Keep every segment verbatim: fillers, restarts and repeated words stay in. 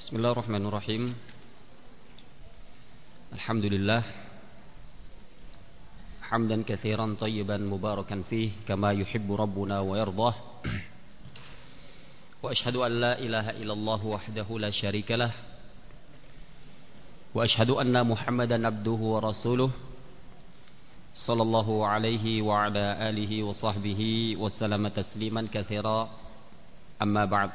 Bismillahirrahmanirrahim. Alhamdulillah hamdan katsiran tayyiban mubarakan fih kama yuhibbu rabbuna wa yardah. Wa ashhadu an la ilaha illallah wahdahu la syarikalah. Wa ashhadu anna Muhammadan abduhu wa rasuluh. Sallallahu alaihi wa ala alihi wa sahbihi wa sallama tasliman katsira. Amma ba'd.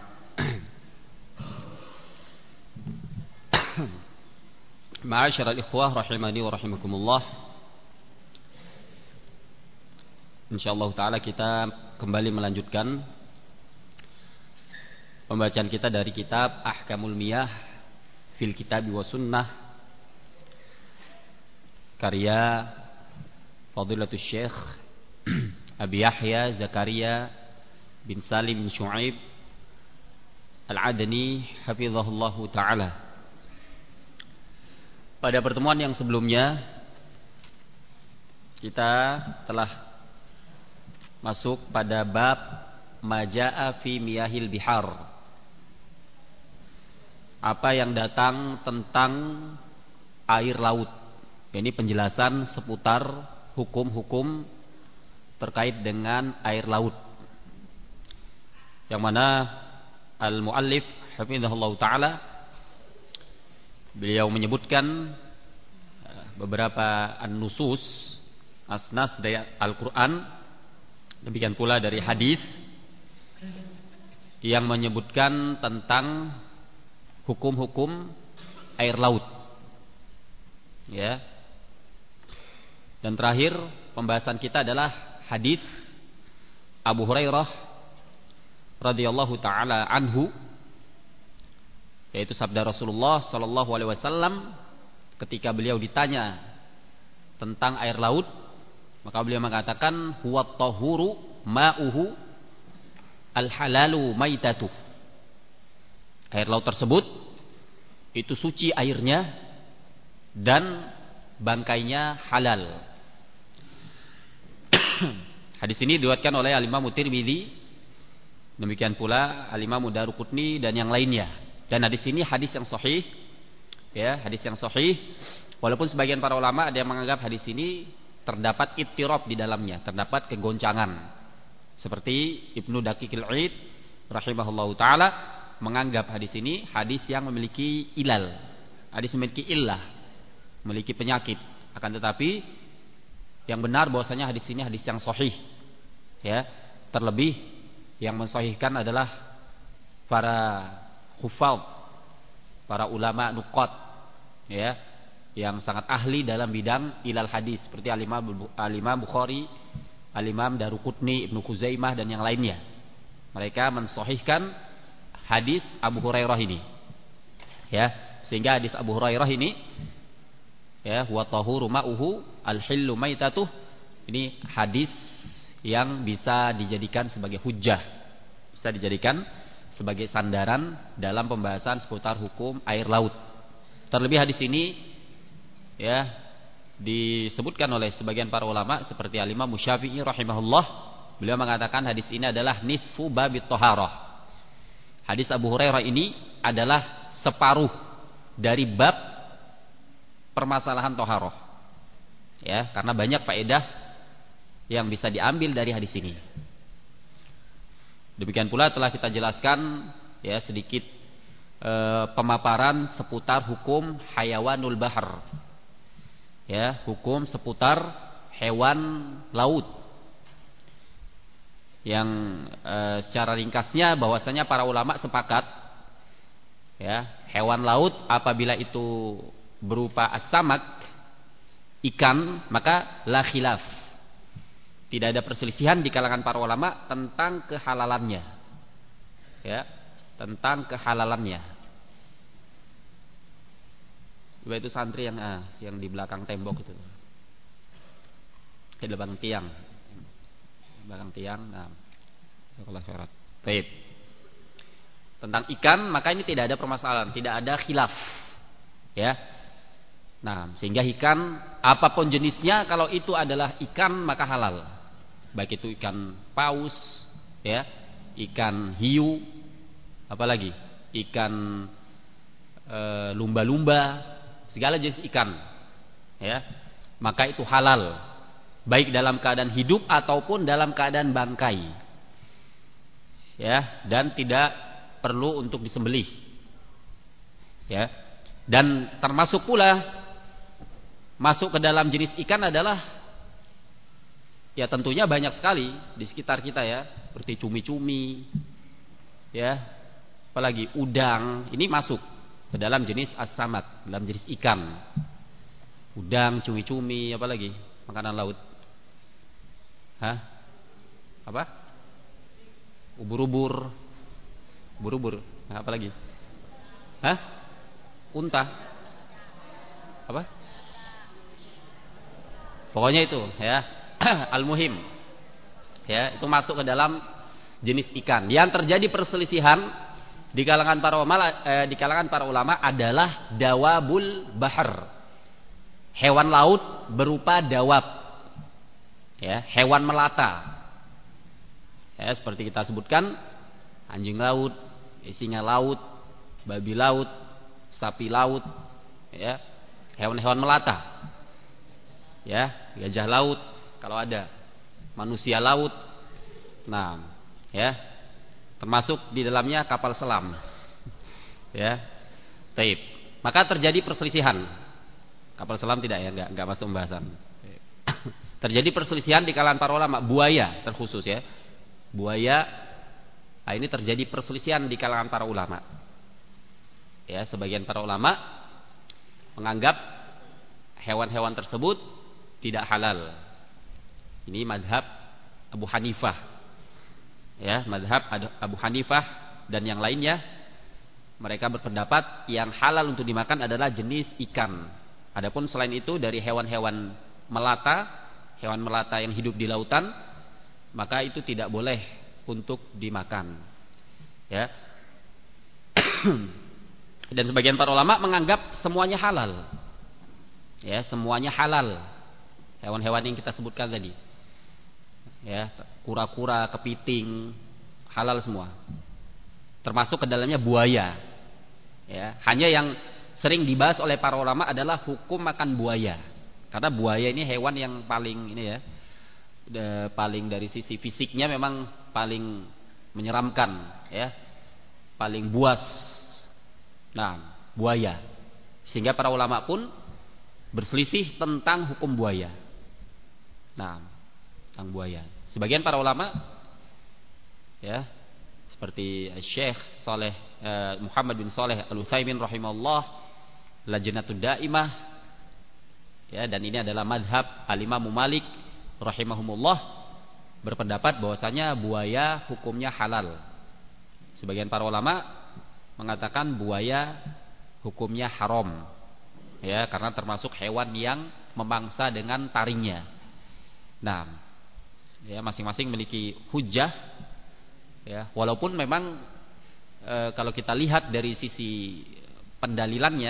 Ma'asyiral ikhwah rahimani wa rahimakumullah. Insyaallah taala kita kembali melanjutkan pembacaan kita dari kitab Ahkamul Miyah fil Kitab wa Sunnah karya Fadilatul Syekh Abi Yahya Zakaria bin Salim bin Syu'aib Al-Adani hafizahullahu taala. Pada pertemuan yang sebelumnya kita telah masuk pada bab Majaa fi Miyahil Bihar. Apa yang datang tentang air laut. Ini penjelasan seputar hukum-hukum terkait dengan air laut. Yang mana al-muallif hafizahullahu taala beliau menyebutkan beberapa an-nusus asnas dari Al-Quran, demikian pula dari hadis yang menyebutkan tentang hukum-hukum air laut, ya. Dan terakhir pembahasan kita adalah hadis Abu Hurairah radhiyallahu taala anhu, yaitu sabda Rasulullah sallallahu alaihi wasallam ketika beliau ditanya tentang air laut, maka beliau mengatakan huwa tahuru ma'uhu al-halalu maitatuh. Air laut tersebut itu suci airnya dan bangkainya halal. Hadis ini diriwayatkan oleh Al-Imam Tirmidzi, demikian pula Al-Imam Daruqutni dan yang lainnya. Dan hadis ini hadis yang sahih, ya, hadis yang sahih. Walaupun sebagian para ulama ada yang menganggap hadis ini terdapat ittirab di dalamnya, terdapat kegoncangan. Seperti Ibnu Daqiqil 'Id rahimahullahu taala menganggap hadis ini hadis yang memiliki ilal, hadis memiliki illah, memiliki penyakit. Akan tetapi yang benar bahwasanya hadis ini hadis yang sahih, ya. Terlebih yang mensahihkan adalah para hufaz, para ulama nuqat, ya, yang sangat ahli dalam bidang ilal hadis seperti Al-Imam Al-Imam Bukhari, Al-Imam Daruqutni, Ibnu Khuzaimah dan yang lainnya. Mereka mensahihkan hadis Abu Hurairah ini, ya, sehingga hadis Abu Hurairah ini, ya, huwa tahuru ma'uhu al-hillu maitatuh, ini hadis yang bisa dijadikan sebagai hujjah, bisa dijadikan sebagai sandaran dalam pembahasan seputar hukum air laut. Terlebih hadis ini, ya, disebutkan oleh sebagian para ulama seperti Al-Imam Syafi'i rahimahullah. Beliau mengatakan hadis ini adalah nisfu babit thaharah. Hadis Abu Hurairah ini adalah separuh dari bab permasalahan thaharah. Ya, karena banyak faedah yang bisa diambil dari hadis ini. Demikian pula telah kita jelaskan, ya, sedikit e, pemaparan seputar hukum hayawanul bahar, ya, hukum seputar hewan laut, yang e, secara ringkasnya bahwasanya para ulama sepakat, ya, hewan laut apabila itu berupa as-samak, ikan, maka la khilaf. Tidak ada perselisihan di kalangan para ulama tentang kehalalannya, ya, tentang kehalalannya. Coba itu santri yang ah, yang di belakang tembok itu, di belakang tiang, belakang tiang. Nah, kalau syarat, baik. Tentang ikan, maka ini tidak ada permasalahan, tidak ada khilaf, ya. Nah, sehingga ikan apapun jenisnya, kalau itu adalah ikan maka halal. Baik itu ikan paus, ya, ikan hiu, apalagi ikan e, lumba-lumba, segala jenis ikan, ya, maka itu halal, baik dalam keadaan hidup ataupun dalam keadaan bangkai, ya, dan tidak perlu untuk disembelih, ya. Dan termasuk pula masuk ke dalam jenis ikan adalah, ya tentunya banyak sekali di sekitar kita, ya, seperti cumi-cumi, ya, apalagi udang, ini masuk ke dalam jenis as-samak, dalam jenis ikan. Udang, cumi-cumi, apalagi makanan laut. Hah? Apa? Ubur-ubur. Ubur-ubur. Nah, apalagi? Hah? Unta. Apa? Pokoknya itu, ya. Al-muhim. Ya, itu masuk ke dalam jenis ikan. Yang terjadi perselisihan di kalangan para ulama eh, di kalangan para ulama adalah dawabul bahar. Hewan laut berupa dawab. Ya, hewan melata. Ya, seperti kita sebutkan, anjing laut, singa laut, babi laut, sapi laut, ya, hewan-hewan melata. Ya, gajah laut kalau ada, manusia laut. Nah, ya, termasuk di dalamnya kapal selam. Ya. Taib. Maka terjadi perselisihan. Kapal selam tidak, ya, enggak enggak masuk pembahasan. Terjadi perselisihan di kalangan para ulama, buaya terkhusus, ya. Buaya, nah ini terjadi perselisihan di kalangan para ulama. Ya, sebagian para ulama menganggap hewan-hewan tersebut tidak halal. Ini madhab Abu Hanifah. Ya, madhab Abu Hanifah dan yang lainnya, mereka berpendapat yang halal untuk dimakan adalah jenis ikan. Adapun selain itu dari hewan-hewan melata, hewan melata yang hidup di lautan, maka itu tidak boleh untuk dimakan. Ya. Dan sebagian para ulama menganggap semuanya halal. Ya, semuanya halal. Hewan-hewan yang kita sebutkan tadi. Ya, kura-kura, kepiting, halal semua. Termasuk ke dalamnya buaya. Ya, hanya yang sering dibahas oleh para ulama adalah hukum makan buaya. Karena buaya ini hewan yang paling ini, ya, paling dari sisi fisiknya memang paling menyeramkan, ya, paling buas. Nah, buaya. Sehingga para ulama pun berselisih tentang hukum buaya. Nah, tentang buaya. Sebagian para ulama, ya, seperti Syekh Saleh eh, Muhammad bin Saleh Al-Utsaimin rahimahullah, Lajnatud Daimah, ya, dan ini adalah madhab Al-Imam Malik rahimahumullah, berpendapat bahwasanya buaya hukumnya halal. Sebagian para ulama mengatakan buaya hukumnya haram, ya, karena termasuk hewan yang memangsa dengan taringnya. Nah, ya, masing-masing memiliki hujjah, ya, walaupun memang e, kalau kita lihat dari sisi pendalilannya,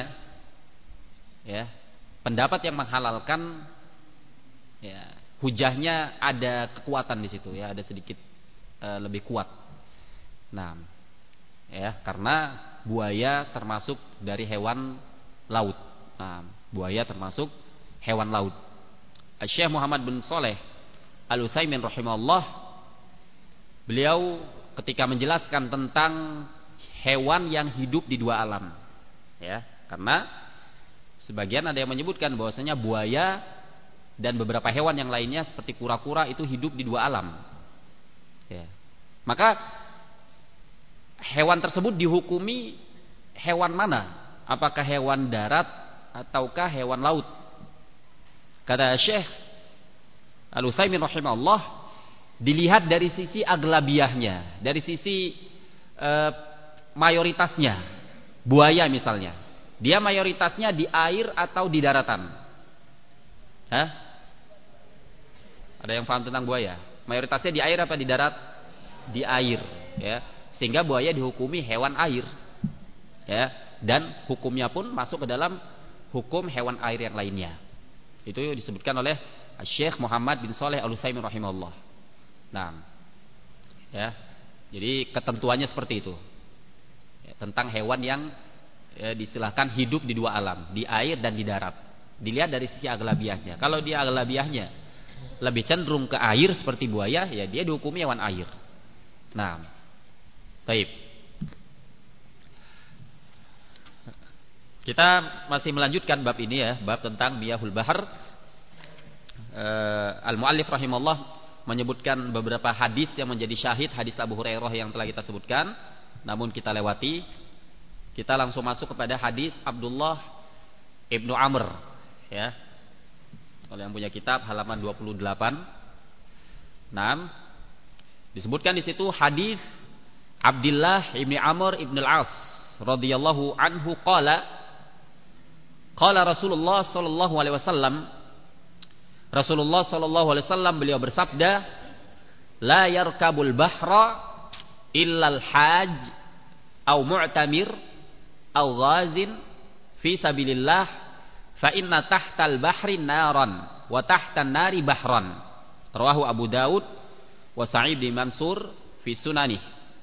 ya, pendapat yang menghalalkan, ya, hujahnya ada kekuatan di situ, ya, ada sedikit e, lebih kuat. Nah, ya, karena buaya termasuk dari hewan laut. Nah, buaya termasuk hewan laut. Syekh Muhammad bin Saleh Al-Utsaimin rahimahullah, beliau ketika menjelaskan tentang hewan yang hidup di dua alam, ya, karena sebagian ada yang menyebutkan bahwasanya buaya dan beberapa hewan yang lainnya seperti kura-kura itu hidup di dua alam, ya. Maka hewan tersebut dihukumi hewan mana? Apakah hewan darat ataukah hewan laut? Kata Syekh Al-Utsaimin rahimahullah, dilihat dari sisi aglabiahnya, dari sisi e, mayoritasnya. Buaya misalnya, dia mayoritasnya di air atau di daratan? Hah? Ada yang paham tentang buaya? Mayoritasnya di air apa di darat? Di air, ya. Sehingga buaya dihukumi hewan air, ya, dan hukumnya pun masuk ke dalam hukum hewan air yang lainnya. Itu disebutkan oleh Syekh Muhammad bin Saleh Al-Utsaimin rahimahullah. Nah, ya, jadi ketentuannya seperti itu, ya, tentang hewan yang ya, disilahkan hidup di dua alam, di air dan di darat. Dilihat dari sisi aglabiahnya. Kalau dia aglabiahnya lebih cenderung ke air seperti buaya, ya dia dihukumi hewan air. Nah, baik. Kita masih melanjutkan bab ini ya, bab tentang miyahul bahar. Uh, Al-Mu'allif rahimahullah menyebutkan beberapa hadis yang menjadi syahid, hadis Abu Hurairah yang telah kita sebutkan, namun kita lewati. Kita langsung masuk kepada hadis Abdullah ibnu Amr, ya. Kalau yang punya kitab halaman dua puluh delapan. Nah, disebutkan di situ hadis Abdullah ibnu Amr ibnu Al-As radhiyallahu anhu qala qala Rasulullah sallallahu alaihi wasallam, Rasulullah sallallahu alaihi wasallam beliau bersabda, la yarkabul bahra illal haj au mu'tamir au ghazin fi sabilillah fa inna tahtal bahri naran wa tahtan nari bahran. Rawahu Abu Daud wa Sa'id bin Mansur fi sunanih.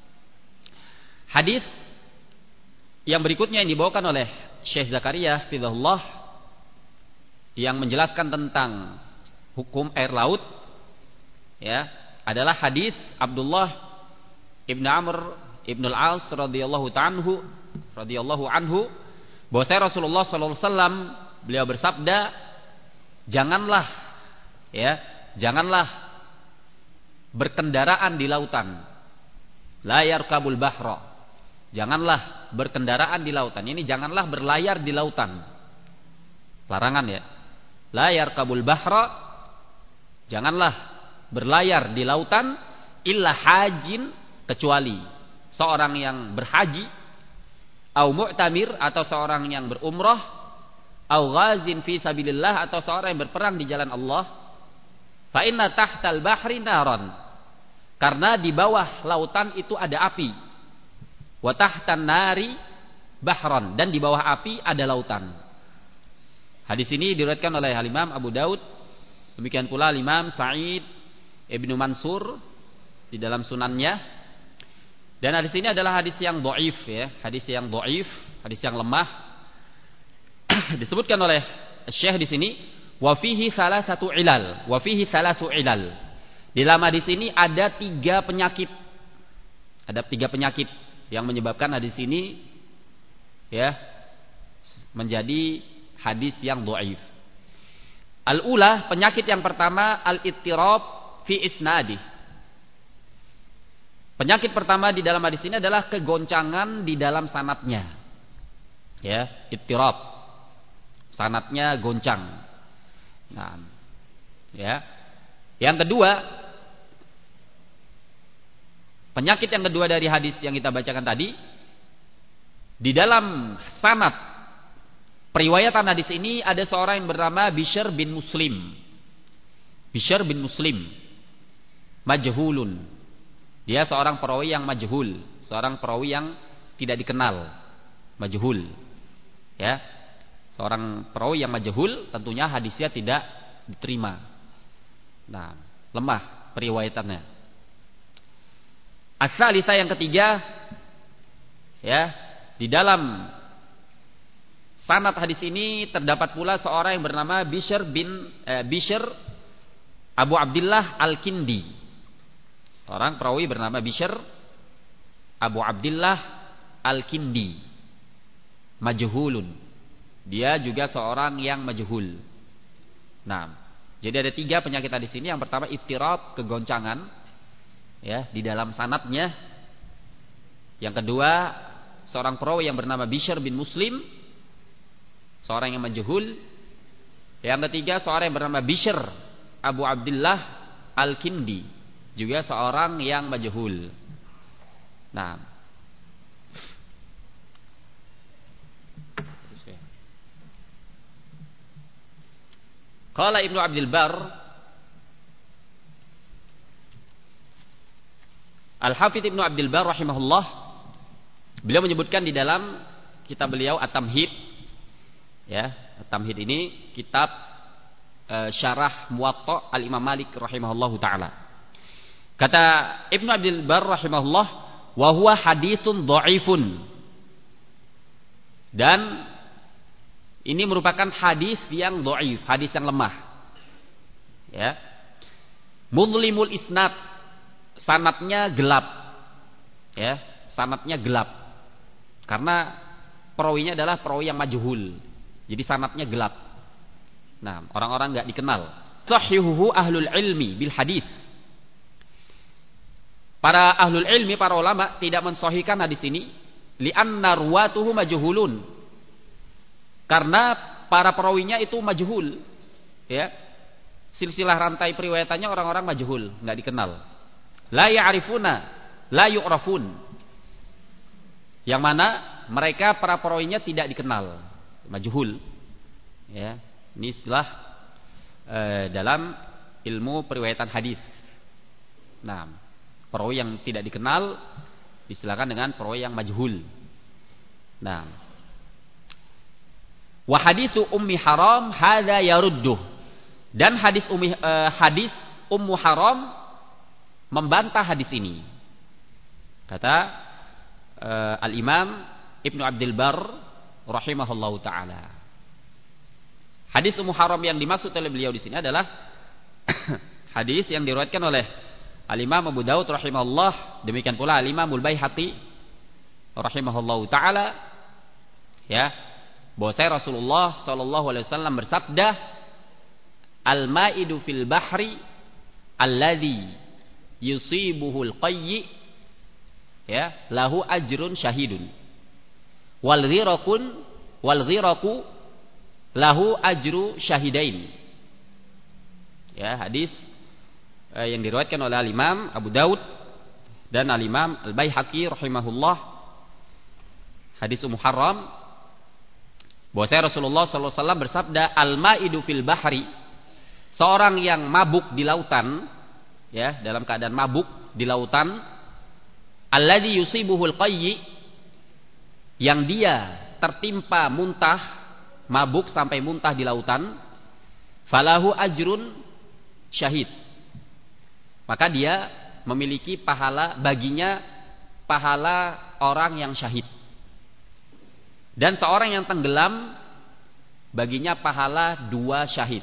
Hadis yang berikutnya yang dibawakan oleh Syekh Zakaria Fidhullah yang menjelaskan tentang hukum air laut, ya, adalah hadis Abdullah ibnu Amr ibnu Al-As radhiyallahu ta'anhu radhiyallahu anhu bahwa Rasulullah sallallahu alaihi wasallam beliau bersabda, janganlah ya, janganlah berkendaraan di lautan. La yarkabul bahra. Janganlah berkendaraan di lautan. Ini janganlah berlayar di lautan. Larangan ya. La yarkabul bahra. Janganlah berlayar di lautan illa hajin, kecuali seorang yang berhaji, au mu'tamir atau seorang yang berumrah, au ghazin fi sabilillah atau seorang yang berperang di jalan Allah. Fa inna tahtal bahri naran. Karena di bawah lautan itu ada api. Wa tahtan nari bahran, dan di bawah api ada lautan. Hadis ini diriwayatkan oleh Imam Abu Daud, demikian pula Imam Sa'id ibnu Mansur di dalam sunannya. Dan hadis ini adalah hadis yang dhaif ya, hadis yang dhaif, hadis yang lemah. Disebutkan oleh Syekh di sini, wa fihi salasatu ilal, wa fihi salasu ilal. Di dalam hadis ini ada tiga penyakit. Ada tiga penyakit yang menyebabkan hadis ini ya menjadi hadis yang dhaif. Al-ula, penyakit yang pertama, al-ittirab fi isnadi. Penyakit pertama di dalam hadis ini adalah kegoncangan di dalam sanadnya. Ya, ittirab. Sanadnya goncang. Nah, ya. Yang kedua, penyakit yang kedua dari hadis yang kita bacakan tadi, di dalam sanad periwayatan hadis ini ada seorang yang bernama Bishr bin Muslim. Bishr bin Muslim majhulun. Dia seorang perawi yang majhul, seorang perawi yang tidak dikenal, majhul. Ya. Seorang perawi yang majhul, tentunya hadisnya tidak diterima. Nah, lemah periwayatannya. As-salisah, yang ketiga, ya, di dalam sanad hadis ini terdapat pula seorang yang bernama Bishr bin eh, Bishr Abu Abdullah Al-Kindi. Seorang perawi bernama Bishr Abu Abdullah Al-Kindi. Majhulun. Dia juga seorang yang majhul. Nah, jadi ada tiga penyakit hadis ini. Yang pertama ittirab, kegoncangan ya di dalam sanadnya. Yang kedua, seorang perawi yang bernama Bishr bin Muslim, seorang yang majhul. Yang ketiga, seorang yang bernama Bishr Abu Abdullah Al-Kindi, juga seorang yang majhul. Nah, qala Ibnu Abdul Barr, Al-Hafidz Ibnu Abdul Barr rahimahullah, beliau menyebutkan di dalam kitab beliau At-Tamhid. Ya, At-Tamhid ini kitab e, syarah Muwatta Al-Imam Malik rahimahullahu taala. Kata Ibnu Abdul Barr rahimahullah, wa huwa haditsun dhaifun. Dan ini merupakan hadis yang dhaif, hadis yang lemah. Ya. Mudlimul isnad, sanadnya gelap. Ya, sanadnya gelap. Karena perawinya adalah perawi yang majhul. Jadi sanadnya gelap. Nah, orang-orang enggak dikenal. Sahihuhu ahlul ilmi bil hadis. Para ahlul ilmi, para ulama tidak mensahihkan hadis ini li'anna ruwatuhu majhulun. Karena para perawinya itu majhul. Ya. Silsilah rantai periwayatannya orang-orang majhul, enggak dikenal. La ya'rifuna, la yu'rafun. Yang mana mereka para perawinya tidak dikenal, majhul. Ya. Ini istilah eh, dalam ilmu periwayatan hadis. Nah, perawi yang tidak dikenal disilakan dengan perawi yang majhul. Nah, wa haditsu ummi haram hadza yarudduh. Dan hadis ummi eh, hadis Ummu Haram membantah hadis ini. Kata eh, Al-Imam Ibnu Abdul Barr rahimahullahu taala. Hadis Ummu Haram yang dimaksud oleh beliau di sini adalah hadis yang diriwayatkan oleh Al-Imam Abu Daud rahimahullah, demikian pula Al-Imam Al-Baihaqi rahimahullahu taala, ya, bahwa Rasulullah sallallahu alaihi wasallam bersabda, "Al-ma'idu fil bahri alladhi yusibuhul qayyi, ya, lahu ajrun syahidun. Wal ghiraqun wal ghiraqu lahu ajru syahidain." Ya, hadis eh, yang diriwayatkan oleh Al-Imam Abu Daud dan Al-Imam Al-Baihaqi rahimahullah, hadis Ummu Haram, bahwa Rasulullah sallallahu alaihi wasallam bersabda, "Al-ma'idu fil bahri", seorang yang mabuk di lautan, ya, dalam keadaan mabuk di lautan, alladzi yusibuhul qayyi, yang dia tertimpa muntah, mabuk sampai muntah di lautan, falahu ajrun syahid, maka dia memiliki pahala, baginya pahala orang yang syahid. Dan seorang yang tenggelam baginya pahala dua syahid.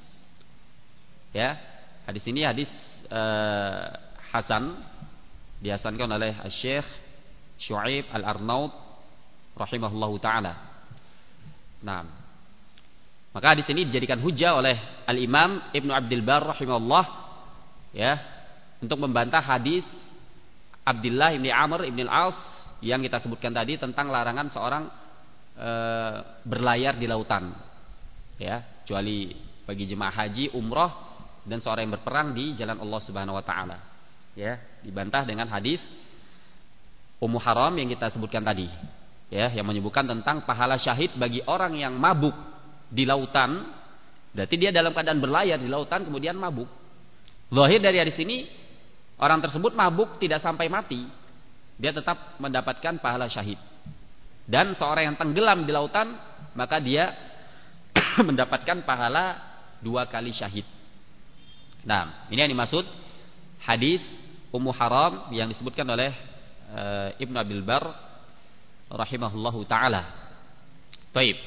Ya, hadis ini hadis eh, hasan, dihasankan oleh Syekh Syuaib Al-Arnaud rahimahullahu taala. Nah, maka hadis ini dijadikan hujjah oleh Al-Imam Ibnu Abdul Barr rahimahullah, ya, untuk membantah hadis Abdullah bin Amr bin Al-As yang kita sebutkan tadi tentang larangan seorang e, berlayar di lautan, ya, kecuali bagi jemaah haji, umroh, dan seorang yang berperang di jalan Allah Subhanahu wa taala. Ya, dibantah dengan hadis Ummu Haram yang kita sebutkan tadi, ya, yang menyebutkan tentang pahala syahid bagi orang yang mabuk di lautan. Berarti dia dalam keadaan berlayar di lautan kemudian mabuk. Zahir dari hadis ini, orang tersebut mabuk tidak sampai mati, dia tetap mendapatkan pahala syahid. Dan seorang yang tenggelam di lautan, maka dia mendapatkan pahala dua kali syahid. Nah, ini yang dimaksud hadis Ummu Haram yang disebutkan oleh uh, Ibnu Abdul Barr rahimahullahu taala. Baik.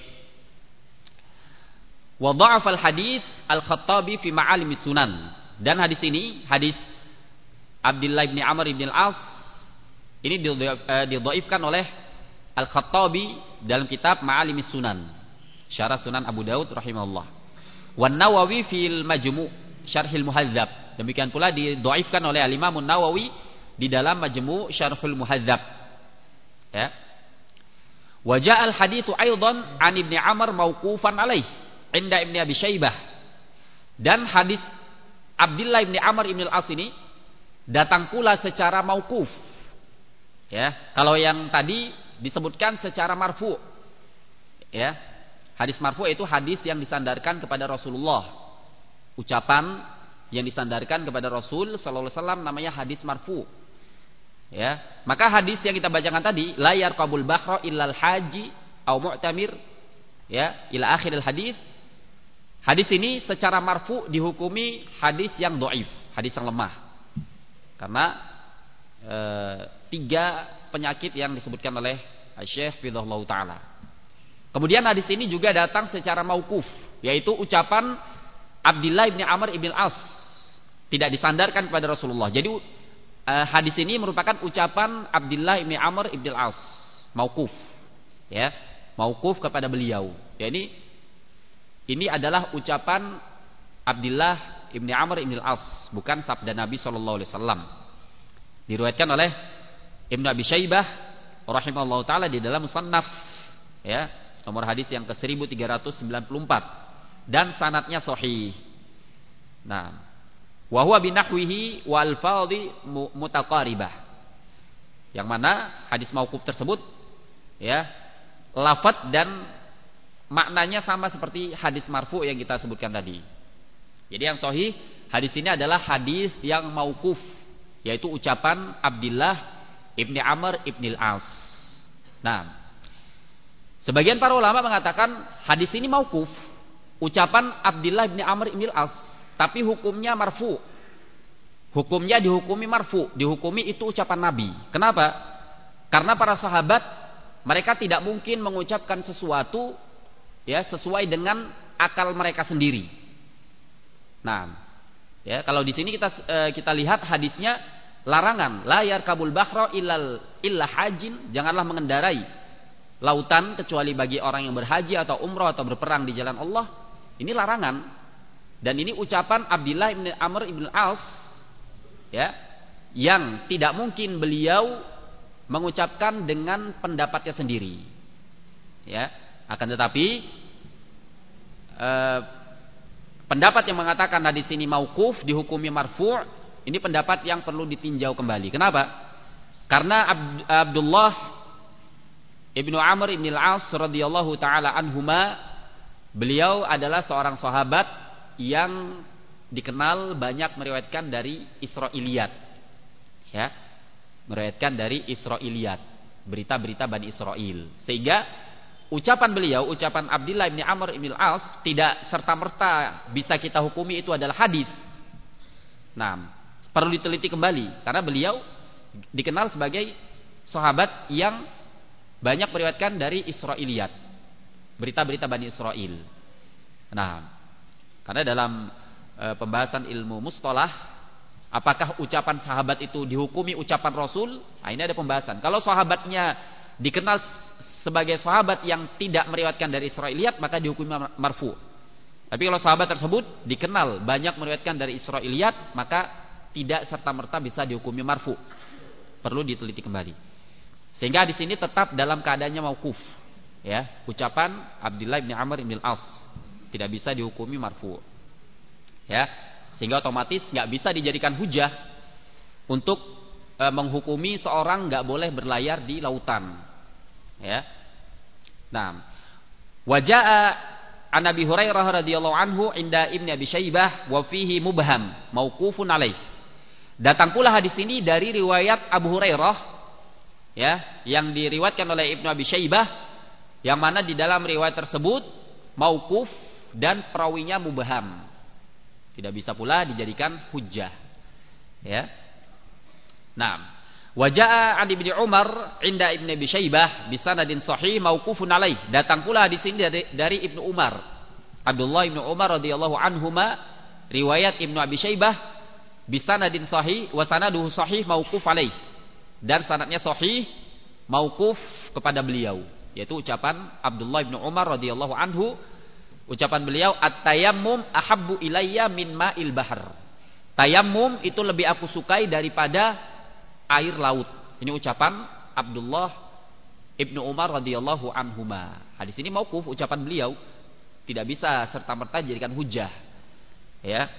Wa dha'afa al-hadis Al-Khattabi fi Ma'alim Sunan. Dan hadis ini, hadis Abdullah bin Amr bin Al-As, ini didhaifkan oleh Al-Khattabi dalam kitab Ma'alim Sunan, Syarah Sunan Abu Daud rahimahullah. Wan Nawawi fil Majmu' Syarhil Muhadzab. Demikian pula didhaifkan oleh Al-Imam An-Nawawi di dalam Majmu' Syarhul Muhadzab. Ya. Wa ja'al haditsu aidan 'an Ibnu Amr mauqufan alaih 'inda Ibnu Abi Syaibah. Dan hadis Abdullah bin Amr bin Al-As ini datang pula secara mauquf. Ya, kalau yang tadi disebutkan secara marfu. Ya. Hadis marfu itu hadis yang disandarkan kepada Rasulullah. Ucapan yang disandarkan kepada Rasul sallallahu alaihi wasallam namanya hadis marfu. Ya, maka hadis yang kita bacakan tadi, la yarqabul bahra illal haji au mu'tamir, ya, ila akhiril hadis. Hadis ini secara marfu dihukumi hadis yang dhaif, hadis yang lemah. Karena e, tiga penyakit yang disebutkan oleh Syekh Fidhullah taala. Kemudian hadis ini juga datang secara mauquf, yaitu ucapan Abdullah bin Amr bin As, tidak disandarkan kepada Rasulullah. Jadi uh, hadis ini merupakan ucapan Abdullah bin Amr bin As, mauquf, ya, mauquf kepada beliau. Ya, ini ini adalah ucapan Abdullah bin Amr bin As, bukan sabda Nabi Shallallahu Alaihi Wasallam. Diriwayatkan oleh Ibnu Abi Syaibah rahimahullah taala di dalam Musannaf, ya, nomor hadis yang ke seribu tiga ratus sembilan puluh empat, dan sanadnya sahih. Nah, wa huwa binahwihi wal fadhi mutaqaribah. Yang mana hadis mauquf tersebut, ya, lafaz dan maknanya sama seperti hadis marfu yang kita sebutkan tadi. Jadi yang sahih hadis ini adalah hadis yang mauquf, yaitu ucapan Abdullah ibni Amr ibn al-As. Nah, sebagian para ulama mengatakan hadis ini mauquf, ucapan Abdullah ibni Amr ibn al-As, tapi hukumnya marfu. Hukumnya dihukumi marfu, dihukumi itu ucapan Nabi. Kenapa? Karena para sahabat mereka tidak mungkin mengucapkan sesuatu, ya, sesuai dengan akal mereka sendiri. Nah, ya, kalau di sini kita kita lihat hadisnya larangan, la yarkabul bahra illal illa hajin, janganlah mengendarai lautan kecuali bagi orang yang berhaji atau umrah atau berperang di jalan Allah. Ini larangan. Dan ini ucapan Abdullah bin Amr bin Al-As, ya, yang tidak mungkin beliau mengucapkan dengan pendapatnya sendiri. Ya, akan tetapi eh, pendapat yang mengatakan hadis ini mauquf dihukumi marfu', ini pendapat yang perlu ditinjau kembali. Kenapa? Karena Ab- Abdullah ibnu Amr ibn al-As radhiyallahu taala anhuma, beliau adalah seorang sahabat yang dikenal banyak meriwayatkan dari Israiliyat, ya, meriwayatkan dari Israiliyat, berita-berita Bani Israel. Sehingga ucapan beliau, ucapan Abdullah bin Amr bin Al-As, tidak serta-merta bisa kita hukumi itu adalah hadis. Nah, perlu diteliti kembali karena beliau dikenal sebagai sahabat yang banyak meriwayatkan dari Israiliyat, berita-berita Bani Israel. Nah, karena dalam e, pembahasan ilmu mustalah, apakah ucapan sahabat itu dihukumi ucapan Rasul? Nah, ini ada pembahasan. Kalau sahabatnya dikenal sebagai sahabat yang tidak meriwayatkan dari Israiliyat, maka dihukumi marfu. Tapi kalau sahabat tersebut dikenal banyak meriwayatkan dari Israiliyat, maka tidak serta-merta bisa dihukumi marfu. Perlu diteliti kembali. Sehingga di sini tetap dalam keadaannya mauquf, ya, ucapan Abdullah bin Amr bin Al-As tidak bisa dihukumi marfu. Ya, sehingga otomatis nggak bisa dijadikan hujah untuk e, menghukumi seorang nggak boleh berlayar di lautan. Ya. Nah, waja'a an Abi Hurairah radhiyallahu anhu inda Ibnu Abi Syaibah wa fihi mubham mauqufun alaih. Datang pula hadis ini dari riwayat Abu Hurairah, ya, yang diriwayatkan oleh Ibnu Abi Syaibah, yang mana di dalam riwayat tersebut mauquf dan perawinya mubham. Tidak bisa pula dijadikan hujjah. Ya. Nah, waja'a an Ibnu Umar inda Ibnu Abi Syaibah bisanadin sahih mauqufun alaih. Datang pula hadis ini dari, dari Ibnu Umar, Abdullah Ibnu Umar radhiyallahu anhuma, riwayat Ibnu Abi Syaibah bisanadin sahih wa sanaduhu sahih mauquf alaih, dan sanadnya sahih mauquf kepada beliau, yaitu ucapan Abdullah bin Umar radhiyallahu anhu. Ucapan beliau, at-tayammum ahabbu ilayya min ma'il bahr. Tayammum itu lebih aku sukai daripada air laut. Ini ucapan Abdullah ibnu Umar radhiyallahu anhuma. Hadis ini mauquf, ucapan beliau, tidak bisa serta-merta dijadikan hujah, ya.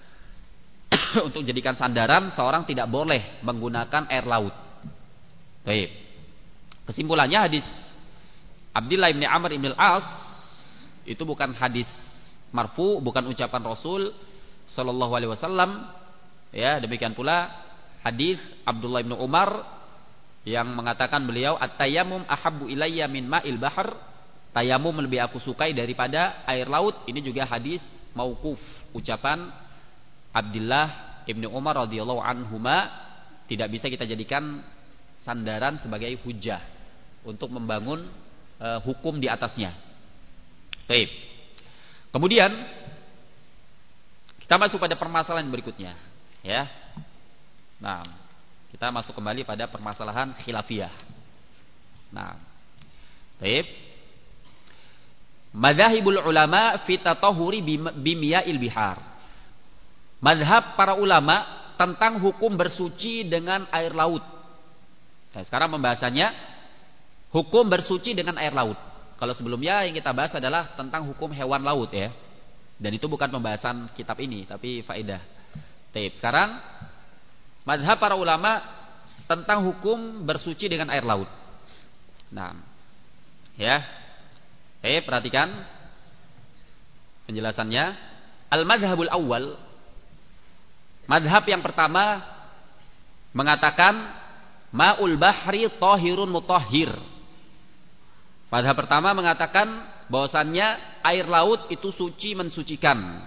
Untuk jadikan sandaran seorang tidak boleh menggunakan air laut. Baik. Kesimpulannya hadis Abdullah bin Amr bin Al-As itu bukan hadis marfu, bukan ucapan Rasul sallallahu alaihi wasallam. Ya, demikian pula hadis Abdullah bin Umar yang mengatakan beliau, at-tayammum ahabbu ilayya min ma'il bahr. Tayamum lebih aku sukai daripada air laut. Ini juga hadis mauquf, ucapan Abdullah ibnu Umar radhiyallahu anhuma, tidak bisa kita jadikan sandaran sebagai hujah untuk membangun uh, hukum di atasnya. Baik. Kemudian kita masuk pada permasalahan berikutnya, ya. Nah, kita masuk kembali pada permasalahan khilafiyah. Nah, baik. Madzhabul ulama fi tatahhuri bimiya'il bihar. Mazhab para ulama tentang hukum bersuci dengan air laut. Nah, sekarang pembahasannya hukum bersuci dengan air laut. Kalau sebelumnya yang kita bahas adalah tentang hukum hewan laut, ya. Dan itu bukan pembahasan kitab ini, tapi faedah. Baik, sekarang mazhab para ulama tentang hukum bersuci dengan air laut. Nah, ya. Eh, perhatikan penjelasannya. Al-madhhabul awal, madhab yang pertama mengatakan ma'ul bahri tahirun mutahhir. Madhab pertama mengatakan bahwasannya air laut itu suci mensucikan.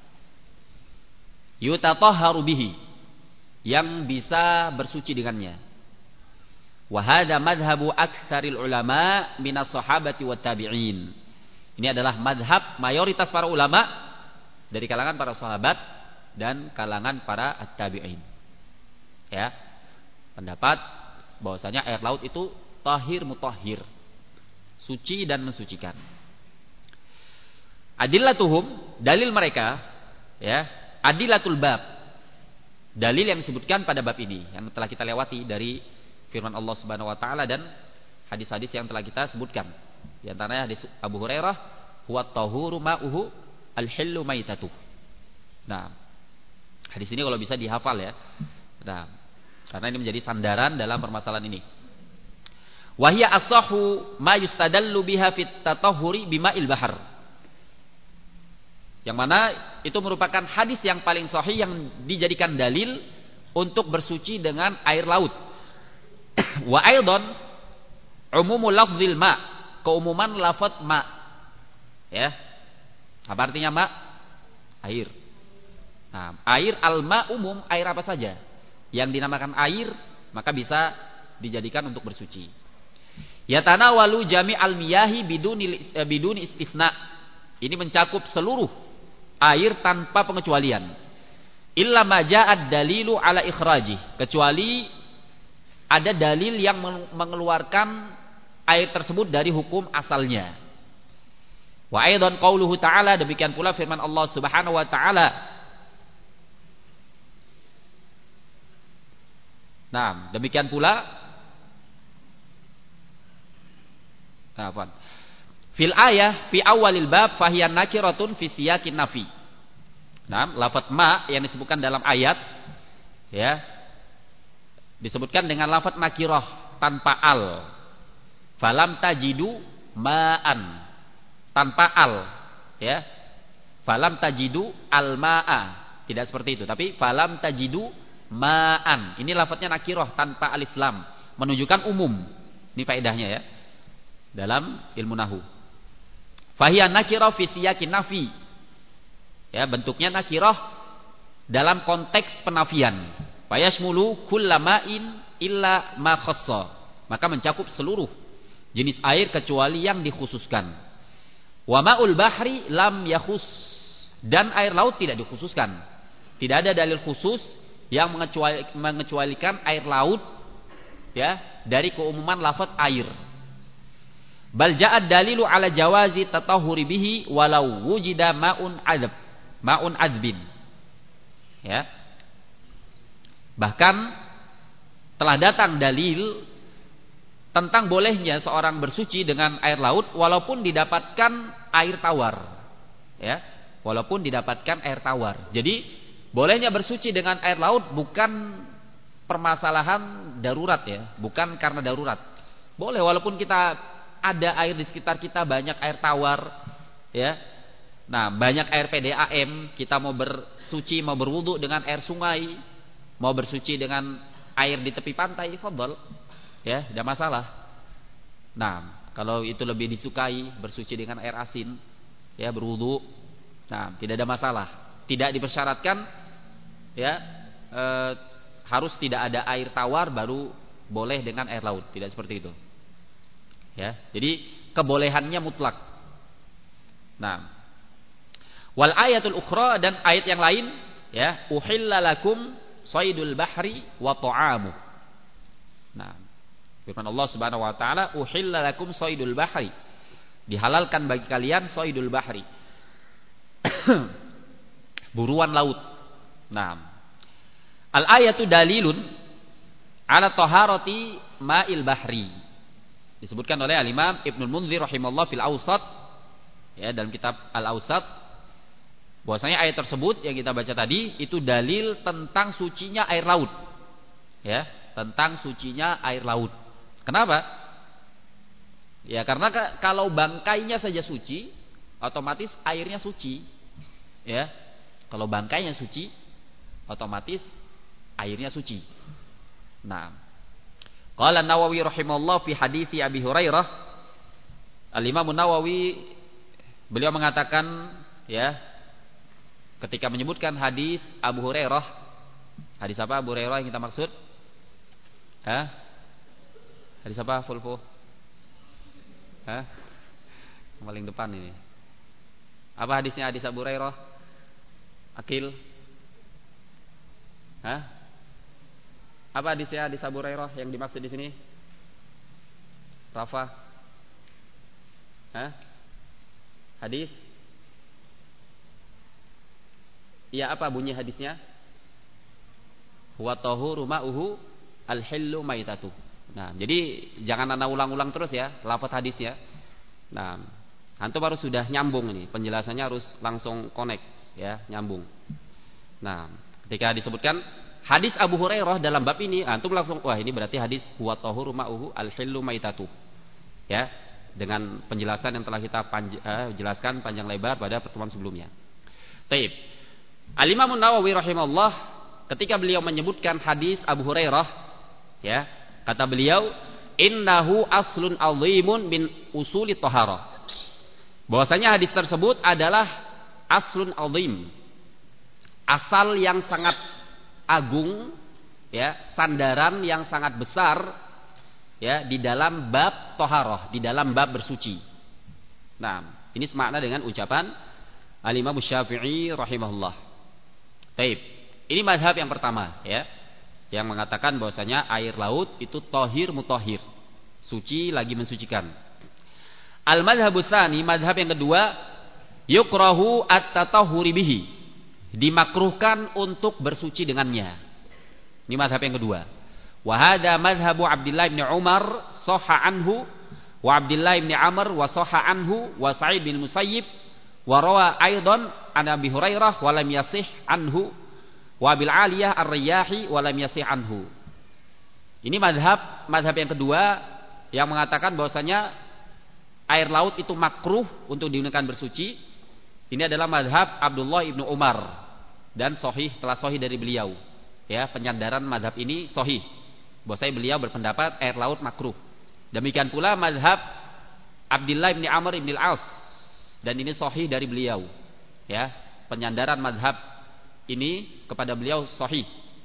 Yutatahharu bihi, yang bisa bersuci dengannya. Wa hadza madhhabu aktsaril ulama minas sahabati wat tabi'in. Ini adalah madhab mayoritas para ulama dari kalangan para sahabat dan kalangan para at-tabi'in. Ya. Pendapat bahwasanya air laut itu tahir mutahhir, suci dan mensucikan. Adillatuhum, dalil mereka, ya, adillatul bab. Dalil yang disebutkan pada bab ini yang telah kita lewati dari firman Allah Subhanahu wa taala dan hadis-hadis yang telah kita sebutkan. Di antaranya hadis Abu Hurairah, huwa tahuru ma'uhu al-hillu maitatuh. Nah, hadis ini kalau bisa dihafal, ya. Nah, karena ini menjadi sandaran dalam permasalahan ini. Wa hiya as-sahhu ma yustadallu biha fit tatahhuri bima'il bahr. Yang mana itu merupakan hadis yang paling sahih yang dijadikan dalil untuk bersuci dengan air laut. Wa aidan umumul lafzil ma, keumuman lafaz ma. Ya. Apa artinya ma? Air. Nah, air al-ma umum, air apa saja yang dinamakan air maka bisa dijadikan untuk bersuci. Yatanawalu jami'al miyahi biduni biduni istifna. Ini mencakup seluruh air tanpa pengecualian. Illa ma ja'ad dalilu ala ikhraji, kecuali ada dalil yang mengeluarkan air tersebut dari hukum asalnya. Wa aidan qauluhu ta'ala, demikian pula firman Allah Subhanahu wa taala. Nah, demikian pula apa? Fil ayah fi awalil bab fahiyan nakiratun fi siyaqin nafi. Nah, lafaz ma yang disebutkan dalam ayat, ya, disebutkan dengan lafaz nakirah tanpa al. Falam tajidu ma'an, tanpa al, ya. Falam tajidu al-ma'a, tidak seperti itu, tapi falam tajidu ma'an. Ini lafaznya nakirah tanpa alif lam, menunjukkan umum. Ini faedahnya, ya, dalam ilmu nahwu. Fahiya nakirah fi siyaqin nafi. Ya, bentuknya nakirah dalam konteks penafian. Fayashmulu kullama'in illa ma khassa. Maka mencakup seluruh jenis air kecuali yang dikhususkan. Wa ma'ul bahri lam yakhus, dan air laut tidak dikhususkan. Tidak ada dalil khusus yang mengecuali, mengecualikan air laut, ya, dari keumuman lafaz air. Bal ja'ad dalilu ala jawazi tatahhuri bihi walau wujida ma'un adzab, ma'un adzbin. Ya. Bahkan telah datang dalil tentang bolehnya seorang bersuci dengan air laut walaupun didapatkan air tawar. Ya, walaupun didapatkan air tawar. Jadi, bolehnya bersuci dengan air laut bukan permasalahan darurat, ya, bukan karena darurat. Boleh walaupun kita ada air di sekitar kita, banyak air tawar, ya. Nah, banyak air P D A M, kita mau bersuci, mau berwudu dengan air sungai, mau bersuci dengan air di tepi pantai, fadhal, ya, tidak masalah. Nah, kalau itu lebih disukai bersuci dengan air asin, ya, berwudu, nah, tidak ada masalah. Tidak dipersyaratkan, ya, e, harus tidak ada air tawar baru boleh dengan air laut, tidak seperti itu. Ya, jadi kebolehannya mutlak. Nah, wal ayatul ukhra, dan ayat yang lain ya, uhilla lakum shaydul bahri wa ta'amu. Nah, firman Allah Subhanahu wa taala, uhilla lakum shaydul bahri, dihalalkan bagi kalian shaydul bahri, buruan laut. Nah, al ayatu dalilun ala taharati ma'il bahri. Disebutkan oleh al-Imam Ibnul Munzir rahimahullah fil Awsat, ya, dalam kitab Al-Awsat, bahwasanya ayat tersebut yang kita baca tadi itu dalil tentang sucinya air laut. Ya, tentang sucinya air laut. Kenapa? Ya, karena kalau bangkainya saja suci, otomatis airnya suci. Ya. Kalau bangkainya suci, otomatis airnya suci. Nah, qala Nawawi rahimahullah fi hadithi Abi Hurairah, Al-Imam Nawawi beliau mengatakan, ya, ketika menyebutkan hadis Abu Hurairah, hadis apa Abu Hurairah yang kita maksud? Hah? Hadis apa Fulfu? Hah? Yang paling depan ini. Apa hadisnya hadis Abu Hurairah? Akil? Hah? Apa hadisnya hadis Abu Hurairah yang dimaksud di sini? Rafa? Hah? Hadis? Ya, apa bunyi hadisnya? Huwa tahuru ma'uhu al-hillu maitatu. Nah, jadi jangan anda ulang-ulang terus ya lafaz hadisnya. Nah, antum harus sudah nyambung ini, penjelasannya harus langsung connect ya, nyambung. Nah, ketika disebutkan hadis Abu Hurairah dalam bab ini, antum langsung, wah ini berarti hadis huwa tahuru ma'uhu al-hillu maitatu. Ya, dengan penjelasan yang telah kita panj- eh, jelaskan panjang lebar pada pertemuan sebelumnya. Taib. Al-Imam Nawawi rahimahullah ketika beliau menyebutkan hadis Abu Hurairah, ya, kata beliau, innahu aslun azimun min usuli taharah. Bahwasanya hadis tersebut adalah aslun azim, asal yang sangat agung, ya, sandaran yang sangat besar, ya, di dalam bab taharah, di dalam bab bersuci. Nah, ini semakna dengan ucapan Al-Imam Syafi'i rahimahullah. Baik, ini mazhab yang pertama, ya, yang mengatakan bahwasanya air laut itu tahir mutahhir, suci lagi mensucikan. Al-mazhabus tsani, mazhab yang kedua, yukrahu at-tatahhuri bihi, dimakruhkan untuk bersuci dengannya. Ini mazhab yang kedua. Wa hadza mazhabu Abdullah bin Umar sahha anhu, wa Abdullah bin Amr wa sahha anhu, wa Sa'id bin Musayyib, wa rawa aidan an Abi Hurairah wa lam yasih anhu, wa Abil Aliyah Ar-Riyahi wa lam yasih anhu. Ini mazhab mazhab yang kedua yang mengatakan bahwasanya air laut itu makruh untuk digunakan bersuci. Ini adalah mazhab Abdullah ibnu Umar dan sahih, telah sahih dari beliau. Ya, penyandaran mazhab ini sahih. Bahwasanya beliau berpendapat air laut makruh. Demikian pula mazhab Abdullah bin Amr bin Al-As, dan ini sahih dari beliau. Ya, penyandaran mazhab ini kepada beliau sahih.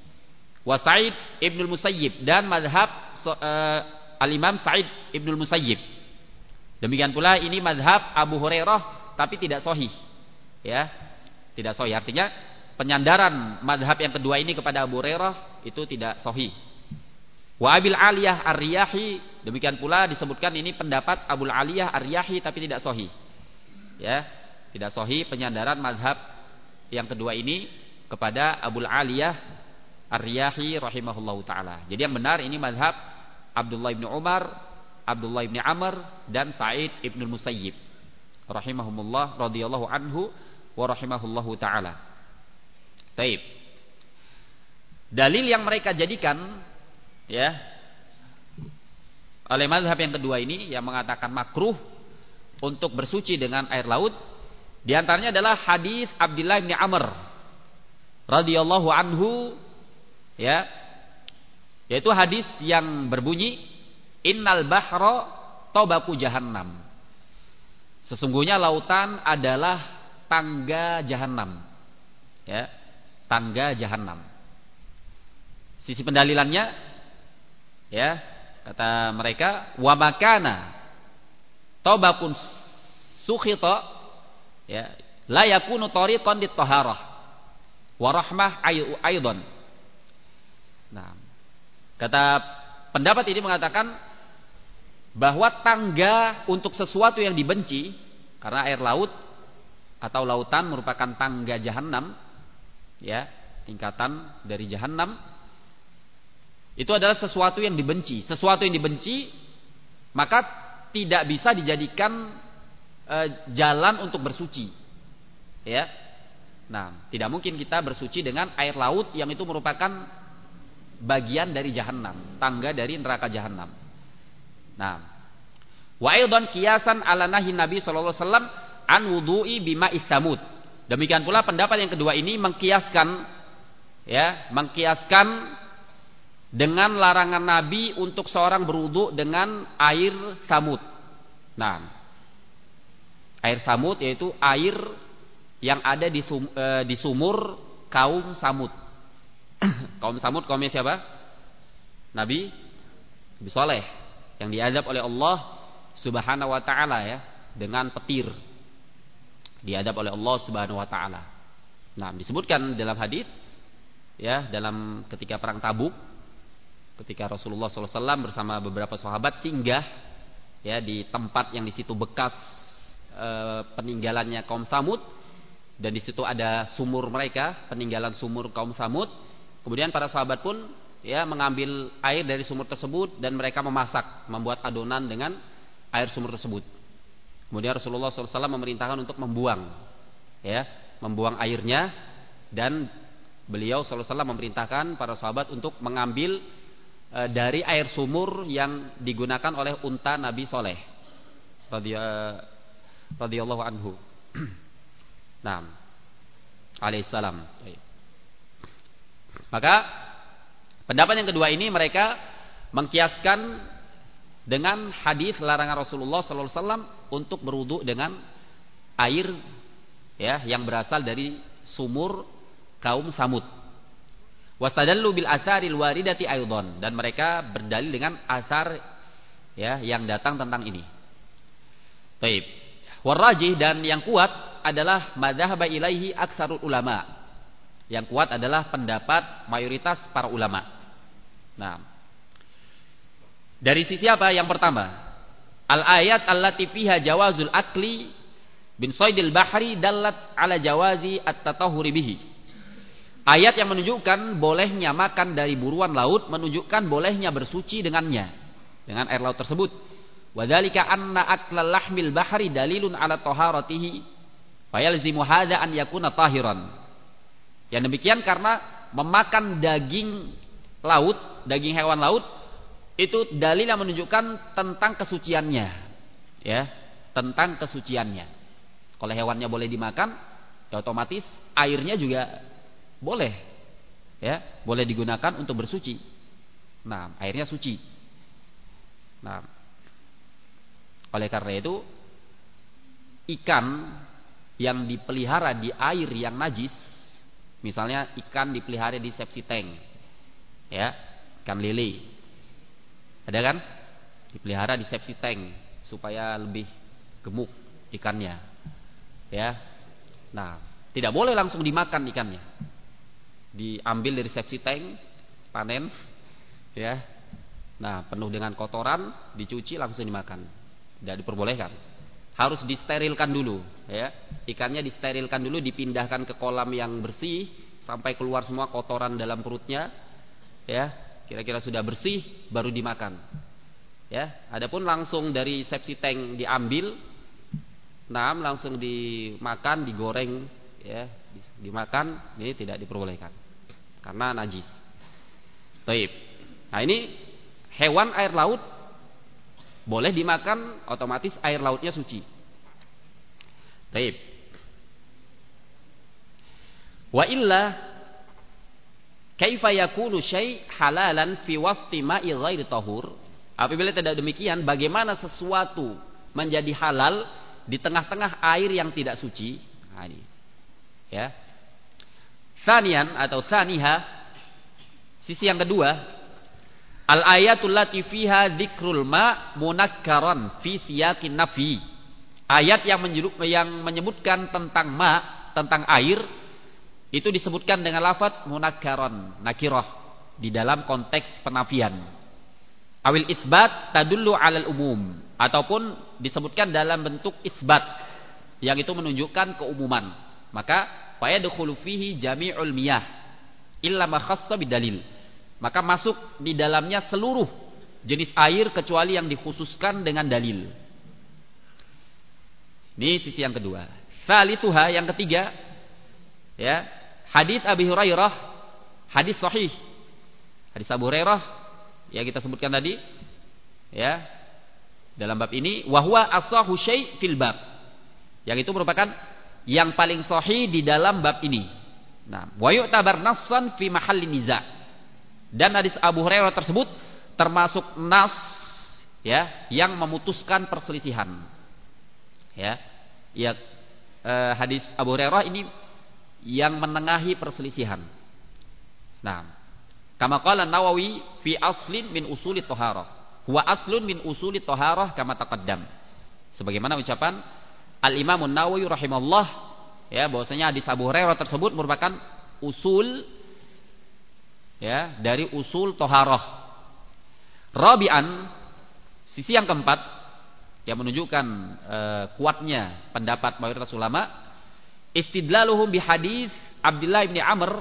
Wa Sa'id ibnul Musayyib, dan mazhab uh, Al-Imam Sa'id ibnul Musayyib. Demikian pula ini mazhab Abu Hurairah tapi tidak sahih. Ya, tidak sahih. Artinya penyandaran mazhab yang kedua ini kepada Abu Hurairah itu tidak sahih. Wa Abil Aliyah Ar-Riyahi, demikian pula disebutkan ini pendapat Abul Aliyah Ar-Riyahi tapi tidak sahih. Ya, tidak sahih penyandaran mazhab yang kedua ini kepada Abul Aliyah Ar-Riyahi rahimahullahu taala. Jadi yang benar ini mazhab Abdullah bin Umar, Abdullah bin Amr, dan Sa'id ibnul Musayyib rahimahumullah radhiyallahu anhu wa rahimahullahu taala. Baik. Dalil yang mereka jadikan, ya, oleh mazhab yang kedua ini yang mengatakan makruh untuk bersuci dengan air laut, di antaranya adalah hadis Abdullah bin Amr radhiyallahu anhu, ya, yaitu hadis yang berbunyi innal bahra tabaku jahannam. Sesungguhnya lautan adalah tangga jahanam. Ya, tangga jahanam. Sisi pendalilannya, ya, kata mereka, wa makana Taubapun sukhita ya la yakunu tariqan lit-taharah wa rahmah aidan. Nah, kata pendapat ini mengatakan bahwa tangga untuk sesuatu yang dibenci, karena air laut atau lautan merupakan tangga jahanam, ya, tingkatan dari jahanam. Itu adalah sesuatu yang dibenci. Sesuatu yang dibenci maka tidak bisa dijadikan e, jalan untuk bersuci. Ya. Nah, tidak mungkin kita bersuci dengan air laut yang itu merupakan bagian dari jahanam, tangga dari neraka jahanam. Nah, wa aidan qiyasan ala nahi Nabi sallallahu alaihi wasallam an wudu'i bima'is samud. Demikian pula pendapat yang kedua ini mengkiaskan ya, mengkiaskan dengan larangan Nabi untuk seorang berwudu dengan air samud. Nah, air samud yaitu air yang ada di, sum, e, di sumur kaum Samud. Kaum Samud kaumnya siapa? Nabi Nabi Saleh yang diazab oleh Allah Subhanahu wa taala ya, dengan petir. Diadab oleh Allah Subhanahu wa taala. Nah, disebutkan dalam hadis ya, dalam ketika perang Tabuk, ketika Rasulullah sallallahu alaihi wasallam bersama beberapa sahabat singgah ya di tempat yang di situ bekas e, peninggalannya kaum Samud, dan di situ ada sumur mereka, peninggalan sumur kaum Samud. Kemudian para sahabat pun ya mengambil air dari sumur tersebut dan mereka memasak, membuat adonan dengan air sumur tersebut. Kemudian Rasulullah sallallahu alaihi wasallam memerintahkan untuk membuang, ya, membuang airnya, dan beliau sallallahu alaihi wasallam memerintahkan para sahabat untuk mengambil e, dari air sumur yang digunakan oleh unta Nabi Saleh radhiyallahu anhu. Nah, alaihissalam. Maka pendapat yang kedua ini mereka mengkiaskan dengan hadis larangan Rasulullah sallallahu alaihi wasallam untuk berwudu dengan air ya yang berasal dari sumur kaum Samud. Wastadallu bil asaril waridati aidan, dan mereka berdalil dengan asar ya yang datang tentang ini. Baik. Warrajih, dan yang kuat adalah madzhab ilaihi aksarul ulama. Yang kuat adalah pendapat mayoritas para ulama. Nah, dari sisi apa? Yang pertama, al-ayat allati fiha jawazul akli bin saydil bahri dallat ala jawazi at-tatahhuri bihi. Ayat yang menunjukkan bolehnya makan dari buruan laut menunjukkan bolehnya bersuci dengannya, dengan air laut tersebut. Wa dzalika anna aklal lahmil bahri dalilun ala taharatihi fa yalzimu hadza an yakuna tahiran. Yang demikian karena memakan daging laut, daging hewan laut itu dalil yang menunjukkan tentang kesuciannya, ya, tentang kesuciannya. Kalau hewannya boleh dimakan, ya otomatis airnya juga boleh, ya, boleh digunakan untuk bersuci. Nah, airnya suci. Nah, oleh karena itu ikan yang dipelihara di air yang najis, misalnya ikan dipelihara di septic tank, ya, ikan lele, ada kan? Dipelihara di septic tank supaya lebih gemuk ikannya, ya. Nah, tidak boleh langsung dimakan ikannya. Diambil dari septic tank, panen, ya. Nah, penuh dengan kotoran, dicuci langsung dimakan. Tidak diperbolehkan. Harus disterilkan dulu, ya. Ikannya disterilkan dulu, dipindahkan ke kolam yang bersih sampai keluar semua kotoran dalam perutnya, ya. Kira-kira sudah bersih baru dimakan. Ya, adapun langsung dari septic tank diambil, nah langsung dimakan, digoreng, ya, dimakan, ini tidak diperbolehkan karena najis. Baik. Nah, ini hewan air laut boleh dimakan, otomatis air lautnya suci. Baik. Wa illa kaifa yakunu syai' halalan fi wasti ma'i ghairi tahur? Apabila tidak demikian, bagaimana sesuatu menjadi halal di tengah-tengah air yang tidak suci? Nah, ini. Ya. Tsanian atau tsaniha, sisi yang kedua, Al ayatul lati fiha dzikrul ma munakkaran fi siyaqin nafi. Ayat yang menyebut, yang menyebutkan tentang ma, tentang air, itu disebutkan dengan lafaz munakkaran, nakirah, di dalam konteks penafian. Awil isbat tadullu alal umum, ataupun disebutkan dalam bentuk isbat, yang itu menunjukkan keumuman. Maka fayadkhulu fihi jami'ul miyah illa ma khassa bidalil. Maka masuk di dalamnya seluruh jenis air kecuali yang dikhususkan dengan dalil. Ini sisi yang kedua. Salisuha, yang ketiga, ya, hadits Abi Hurairah, hadis sahih. Hadis Abu Hurairah yang kita sebutkan tadi, ya, dalam bab ini, wa huwa ashahu syai' fil bab. Yang itu merupakan yang paling sahih di dalam bab ini. Nah, wa yu'tabar nassan fi mahalli niza'. Dan hadis Abu Hurairah tersebut termasuk nas, ya, yang memutuskan perselisihan. Ya, ya, eh, hadis Abu Hurairah ini yang menengahi perselisihan. Nah, kama qala Nawawi fi aslin min usuli thaharah, huwa aslun min usuli thaharah kama taqaddam. Sebagaimana ucapan Al-Imam An-Nawawi rahimahullah, ya, bahwasanya hadis Abu Hurairah tersebut merupakan usul, ya, dari usul thaharah. Rabi'an, sisi yang keempat yang menunjukkan e, kuatnya pendapat mayoritas ulama, istidlaluhum bihadis Abdullah bin Amr.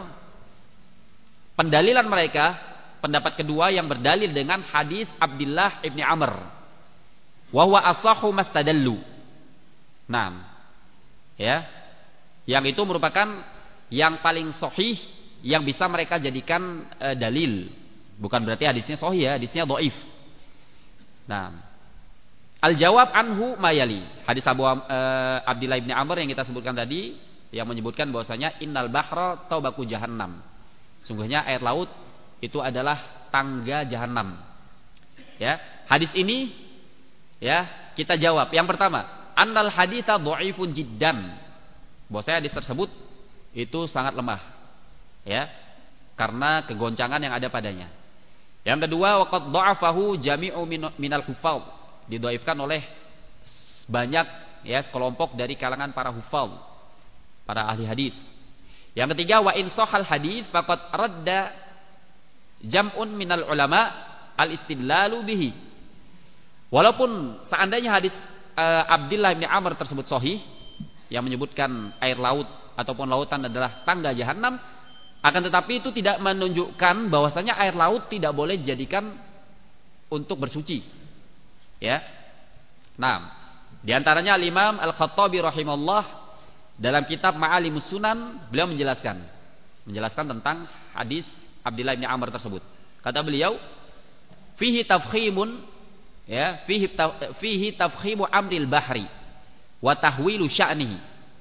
Pendalilan mereka, pendapat kedua yang berdalil dengan hadis Abdullah bin Amr, wa huwa asahhu mastadallu. Nah, ya, yang itu merupakan yang paling sahih yang bisa mereka jadikan e, dalil. Bukan berarti hadisnya sahih, ya, hadisnya dhaif. Nah, al-jawab anhu mayali. Hadis Abu e, Abdullah bin Amr yang kita sebutkan tadi, yang menyebutkan bahwasanya innal bahra taubaku jahannam. Sungguhnya air laut itu adalah tangga jahanam. Ya, hadis ini, ya, kita jawab. Yang pertama, annal haditsa dhaifun jiddan. Bahwasanya hadis tersebut itu sangat lemah, ya, karena kegoncangan yang ada padanya. Yang kedua, waqad dha'afahu jami'u minal huffaz. Didhaifkan oleh banyak, ya, sekelompok dari kalangan para huffaz, para ahli hadis. Yang ketiga, wa in shahal hadis faqad radda jam'un minal ulama al-istidlalu bihi. Walaupun seandainya hadis uh, Abdullah bin Amr tersebut sahih, yang menyebutkan air laut ataupun lautan adalah tangga jahanam, akan tetapi itu tidak menunjukkan bahwasanya air laut tidak boleh dijadikan untuk bersuci. Ya. Nah, di antaranya Al-Imam Al-Khattabi rahimahullah dalam kitab Ma'alimus Sunan, beliau menjelaskan menjelaskan tentang hadis Abdullah bin Amr tersebut. Kata beliau, fihi tafkhimun, ya, fihi fihi tafkhimu amril bahri wa tahwilu sya'nihi.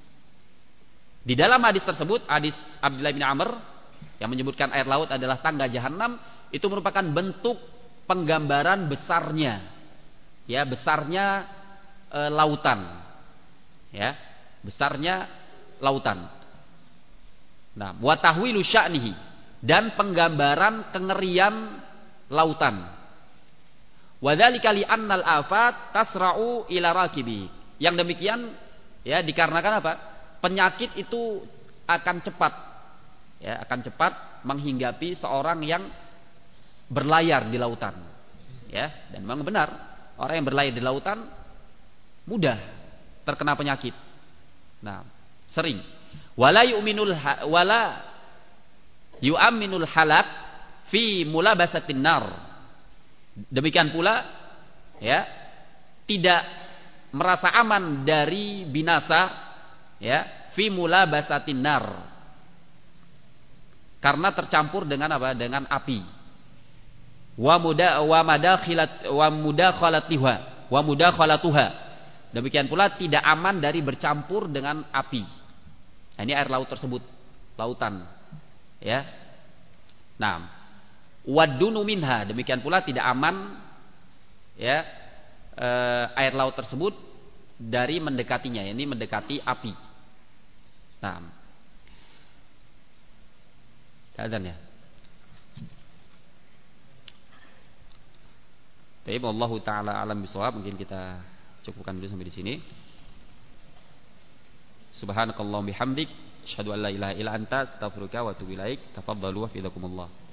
Di dalam hadis tersebut, hadis Abdullah bin Amr yang menyebutkan air laut adalah tangga jahanam, itu merupakan bentuk penggambaran besarnya, ya, besarnya e, lautan, ya, besarnya lautan. Nah, wa tahwilu sya'nihi, dan penggambaran kengerian lautan. Wa dzalika li annal afat tasra'u ila rakibi. Yang demikian, ya, dikarenakan apa? Penyakit itu akan cepat, ya, akan cepat menghinggapi seorang yang berlayar di lautan, ya. Dan memang benar, orang yang berlayar di lautan mudah terkena penyakit. Nah, sering. Wala yu'minul ha, wala yu'minul halak fi mulabasatin nar. Demikian pula, ya, tidak merasa aman dari binasa, ya, fi mulabasatin nar, karena tercampur dengan apa? Dengan api. Wa muda wa madakhilat wa mudakhalatiha wa mudakhalatuha. Demikian pula tidak aman dari bercampur dengan api. Nah, ini air laut tersebut, lautan, ya. Nah, wadunu minha, demikian pula tidak aman, ya, e, air laut tersebut dari mendekatinya, ini mendekati api. Nah, azan ya. Baik, wallahu taala alam bisawab. Mungkin kita cukupkan dulu sampai di sini. Subhanakallahumma bihamdik, asyhadu an la ilaha illa anta, astaghfiruka wa atubu ilaik. Tafadhalu wa fidakumullah.